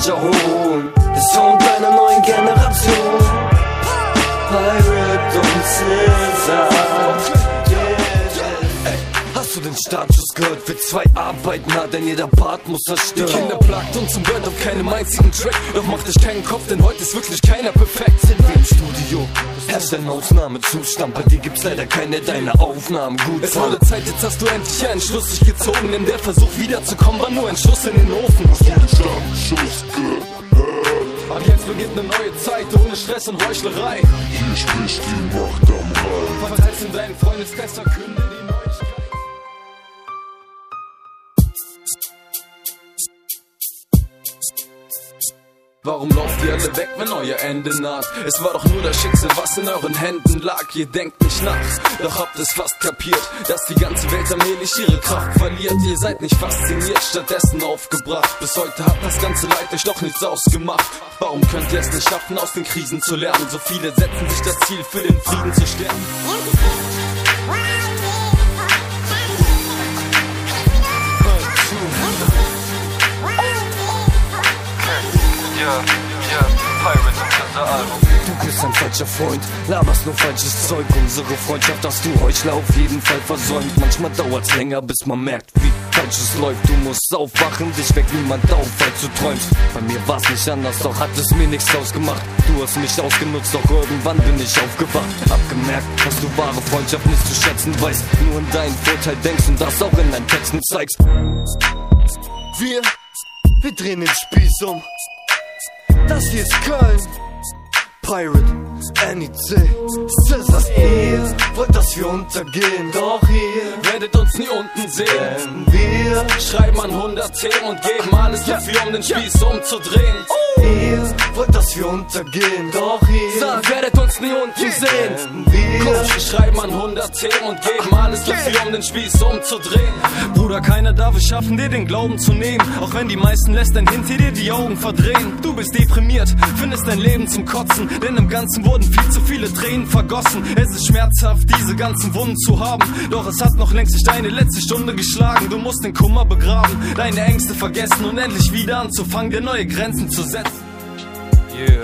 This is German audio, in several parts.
Soldier holen. Der Sound einer neuen Generation. Pirate und Cäsar. Hast du den Status gehört? Wir zwei arbeiten hart, denn jeder Part muss zerstören. Die Kinder plagt uns und hört auf keinem einzigen Track. Doch macht euch keinen Kopf, denn heute ist wirklich keiner perfekt. Sind wir im Studio, herrscht ein Ausnahmezustand. Bei dir gibt's leider keine deiner Aufnahmen gut. Es wurde Zeit, jetzt hast du endlich einen Schluss dich gezogen. Denn der Versuch wiederzukommen war nur ein Schuss in den Ofen. Hast du den Startschuss gehört? Ab jetzt beginnt eine neue Zeit, ohne Stress und Heuchlerei. Hier spricht die Macht am Rhein. Verteilst in deinen Freundeskreis, verkünde die Neuigkeit. Warum lauft ihr alle weg, wenn euer Ende naht? Es war doch nur das Schicksal, was in euren Händen lag. Ihr denkt nicht nach, doch habt es fast kapiert, dass die ganze Welt allmählich ihre Kraft verliert. Ihr seid nicht fasziniert, stattdessen aufgebracht. Bis heute hat das ganze Leid euch doch nichts ausgemacht. Warum könnt ihr es nicht schaffen, aus den Krisen zu lernen? So viele setzen sich das Ziel, für den Frieden zu sterben. Pirate und Cäsar Album. Du bist ein falscher Freund, laberst nur falsches Zeug. Unsere Freundschaft hast du Heuchler auf jeden Fall versäumt. Manchmal dauert's länger, bis man merkt, wie falsch es läuft. Du musst aufwachen, dich weckt niemand auf, falls du träumst. Bei mir war's nicht anders, doch hat es mir nichts ausgemacht. Du hast mich ausgenutzt, doch irgendwann bin ich aufgewacht. Hab gemerkt, dass du wahre Freundschaft nicht zu schätzen weißt. Nur in deinen Vorteil denkst und das auch in deinen Texten zeigst. Wir drehen den Spieß um. Das hier ist Köln. Pirate, NEC, Cäsar. Ihr wollt, dass wir untergehen, doch ihr werdet uns nie unten sehen. Wir schreiben an 100 Themen und geben alles dafür, um den Spieß umzudrehen. Ihr wollt, dass wir untergehen, doch ihr werdet uns nie unten sehen. Wir schreiben an 100 Themen und geben alles dafür, um den Spieß umzudrehen. Bruder, keiner darf es schaffen, dir den Glauben zu nehmen. Auch wenn die meisten lästern hinter dir die Augen verdrehen. Du bist deprimiert, findest dein Leben zum Kotzen. Denn im Ganzen wurden viel zu viele Tränen vergossen. Es ist schmerzhaft, diese ganzen Wunden zu haben. Doch es hat noch längst nicht deine letzte Stunde geschlagen. Du musst den Kummer begraben, deine Ängste vergessen und endlich wieder anzufangen, dir neue Grenzen zu setzen. Yeah.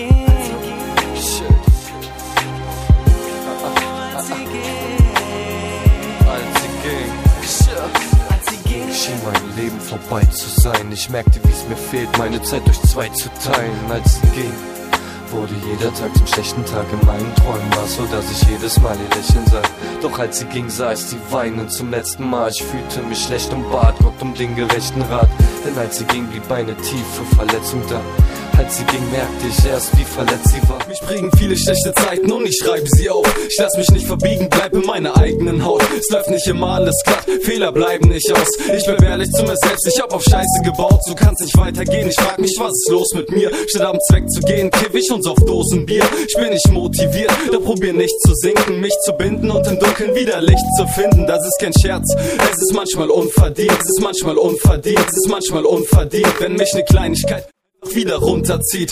Schien mein Leben vorbei zu sein. Ich merkte, wie es mir fehlt, meine Zeit durch zwei zu teilen. Als sie ging, wurde jeder Tag zum schlechten Tag. In meinen Träumen war es so, dass ich jedes Mal ihr Lächeln sah. Doch als sie ging, sah ich sie weinen zum letzten Mal. Ich fühlte mich schlecht und bat Gott um den gerechten Rat. Denn als sie ging, blieb eine tiefe Verletzung da. Als sie ging, merkte ich erst, wie verletzt sie war. Mich prägen viele schlechte Zeiten und ich schreibe sie auf. Ich lass mich nicht verbiegen, bleib in meiner eigenen Haut. Es läuft nicht immer alles glatt, Fehler bleiben nicht aus. Ich bleib ehrlich zu mir selbst, ich hab auf Scheiße gebaut. So kann's nicht weitergehen, ich frag mich, was ist los mit mir? Statt abends wegzugehen, kiff ich uns auf Dosen Bier. Ich bin nicht motiviert, doch probier nicht zu sinken, mich zu binden und im Dunkeln wieder Licht zu finden. Das ist kein Scherz, es ist manchmal unverdient. Es ist manchmal unverdient, es ist manchmal unverdient, wenn mich ne Kleinigkeit wieder runterzieht.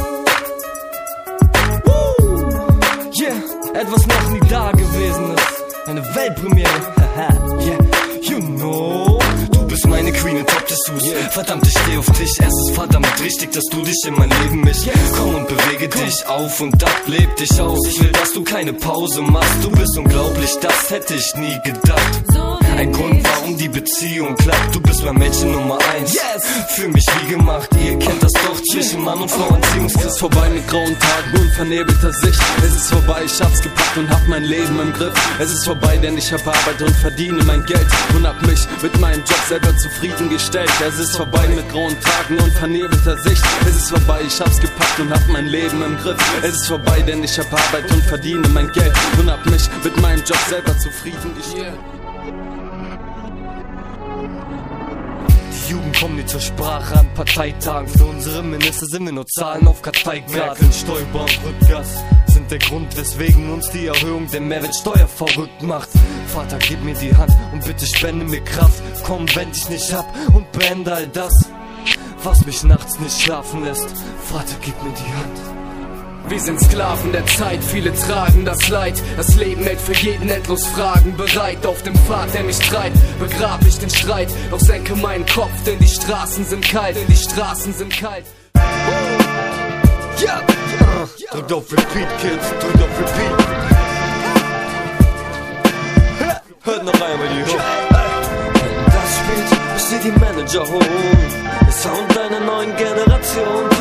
Yeah, etwas noch nie da gewesen ist. Eine Weltpremiere. Yeah, you know. Du bist meine Queen in Top Dessous. Verdammt, ich steh auf dich. Es ist verdammt richtig, dass du dich in mein Leben mischst. Komm und bewege dich auf und ab, leb dich aus. Ich will, dass du keine Pause machst. Du bist unglaublich, das hätte ich nie gedacht. Ein Grund, warum die Beziehung klappt. Du bist mein Mädchen Nummer 1. Für mich wie gemacht, ihr kennt das doch. Zwischen Mann und Frau Anziehungskraft. Es ist vorbei mit grauen Tagen und vernebelter Sicht. Es ist vorbei, ich hab's gepackt und hab mein Leben im Griff. Es ist vorbei, denn ich hab Arbeit und verdiene mein Geld und hab mich mit meinem Job selber zufriedengestellt. Es ist vorbei mit grauen Tagen und vernebelter Sicht. Es ist vorbei, ich hab's gepackt und hab mein Leben im Griff. Es ist vorbei, denn ich hab Arbeit und verdiene mein Geld und hab mich mit meinem Job selber zufriedengestellt. Die Jugend kommt nie zur Sprache an Parteitagen. Für unsere Minister sind wir nur Zahlen auf Karteikarten. Stoiber und Rückgas sind der Grund, weswegen uns die Erhöhung der Mehrwertsteuer verrückt macht. Vater, gib mir die Hand und bitte spende mir Kraft. Komm, wend dich nicht ab und beende all das, was mich nachts nicht schlafen lässt. Vater, gib mir die Hand. Wir sind Sklaven der Zeit, viele tragen das Leid. Das Leben hält für jeden endlos Fragen bereit. Auf dem Pfad, der mich treibt, begrab ich den Streit. Doch senke meinen Kopf, denn die Straßen sind kalt, denn die Straßen sind kalt. Ja, drückt auf Repeat, Kids, drückt auf Repeat. Hört noch einmal die Hook. Das spielt, bis sie die Manager holen. Der Sound einer neuen Generation.